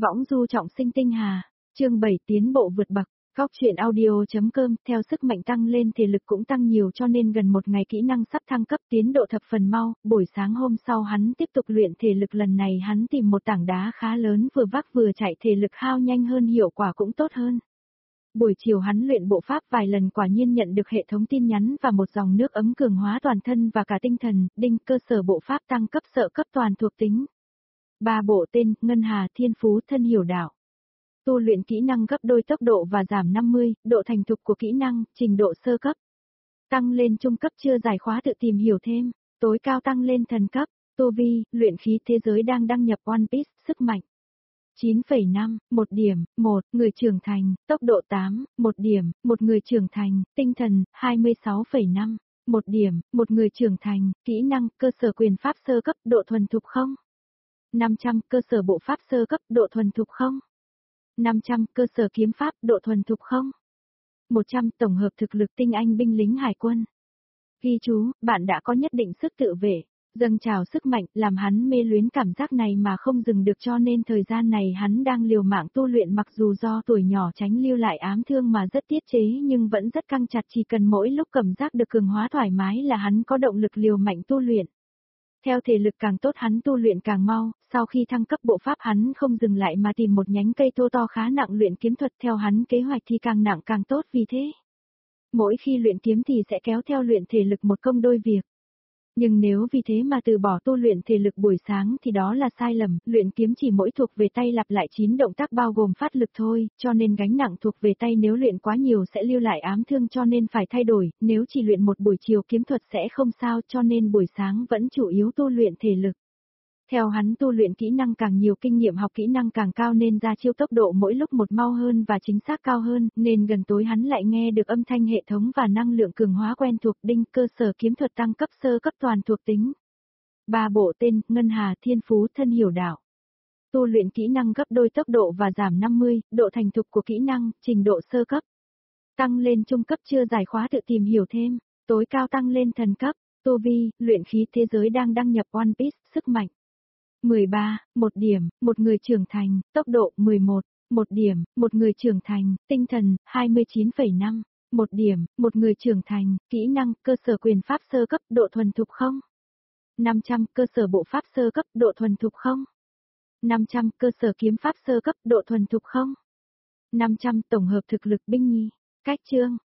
Võng du trọng sinh tinh hà, chương 7 tiến bộ vượt bậc. Góc truyện audio.com, theo sức mạnh tăng lên thể lực cũng tăng nhiều cho nên gần một ngày kỹ năng sắp thăng cấp tiến độ thập phần mau, buổi sáng hôm sau hắn tiếp tục luyện thể lực lần này hắn tìm một tảng đá khá lớn vừa vác vừa chạy thể lực hao nhanh hơn hiệu quả cũng tốt hơn. Buổi chiều hắn luyện bộ pháp vài lần quả nhiên nhận được hệ thống tin nhắn và một dòng nước ấm cường hóa toàn thân và cả tinh thần, đinh cơ sở bộ pháp tăng cấp sợ cấp toàn thuộc tính. 3 bộ tên, Ngân Hà, Thiên Phú, Thân Hiểu Đạo. Tu luyện kỹ năng gấp đôi tốc độ và giảm 50, độ thành thục của kỹ năng, trình độ sơ cấp. Tăng lên trung cấp chưa giải khóa tự tìm hiểu thêm, tối cao tăng lên thần cấp, tu vi, luyện khí thế giới đang đăng nhập One Piece, sức mạnh. 9,5, 1 điểm, 1, người trưởng thành, tốc độ 8, 1 điểm, 1 người trưởng thành, tinh thần, 26,5, 1 điểm, 1 người trưởng thành, kỹ năng, cơ sở quyền pháp sơ cấp, độ thuần thục không? 500, cơ sở bộ pháp sơ cấp, độ thuần thục không? 500, cơ sở kiếm pháp, độ thuần thục không? 100, tổng hợp thực lực tinh anh binh lính hải quân. Ghi chú, bạn đã có nhất định sức tự vệ, dâng trào sức mạnh, làm hắn mê luyến cảm giác này mà không dừng được cho nên thời gian này hắn đang liều mạng tu luyện mặc dù do tuổi nhỏ tránh lưu lại ám thương mà rất tiết chế nhưng vẫn rất căng chặt chỉ cần mỗi lúc cảm giác được cường hóa thoải mái là hắn có động lực liều mạnh tu luyện. Theo thể lực càng tốt hắn tu luyện càng mau, sau khi thăng cấp bộ pháp hắn không dừng lại mà tìm một nhánh cây thô to khá nặng luyện kiếm thuật theo hắn kế hoạch thì càng nặng càng tốt vì thế. Mỗi khi luyện kiếm thì sẽ kéo theo luyện thể lực một công đôi việc. Nhưng nếu vì thế mà từ bỏ tu luyện thể lực buổi sáng thì đó là sai lầm, luyện kiếm chỉ mỗi thuộc về tay lặp lại 9 động tác bao gồm phát lực thôi, cho nên gánh nặng thuộc về tay nếu luyện quá nhiều sẽ lưu lại ám thương cho nên phải thay đổi, nếu chỉ luyện một buổi chiều kiếm thuật sẽ không sao cho nên buổi sáng vẫn chủ yếu tu luyện thể lực. Theo hắn tu luyện kỹ năng càng nhiều kinh nghiệm học kỹ năng càng cao nên ra chiêu tốc độ mỗi lúc một mau hơn và chính xác cao hơn, nên gần tối hắn lại nghe được âm thanh hệ thống và năng lượng cường hóa quen thuộc đinh cơ sở kiếm thuật tăng cấp sơ cấp toàn thuộc tính. 3 bộ tên, Ngân Hà, Thiên Phú, Thân Hiểu Đạo. Tu luyện kỹ năng gấp đôi tốc độ và giảm 50, độ thành thục của kỹ năng, trình độ sơ cấp. Tăng lên trung cấp chưa giải khóa tự tìm hiểu thêm, tối cao tăng lên thần cấp, tu vi, luyện khí thế giới đang đăng nhập One Piece, sức mạnh. 13, 1 điểm, 1 người trưởng thành, tốc độ 11, 1 điểm, 1 người trưởng thành, tinh thần 29,5, 1 điểm, 1 người trưởng thành, kỹ năng, cơ sở quyền pháp sơ cấp, độ thuần thục không? 500, cơ sở bộ pháp sơ cấp, độ thuần thục không? 500, cơ sở kiếm pháp sơ cấp, độ thuần thục không? 500, tổng hợp thực lực binh nhì. Cách chương,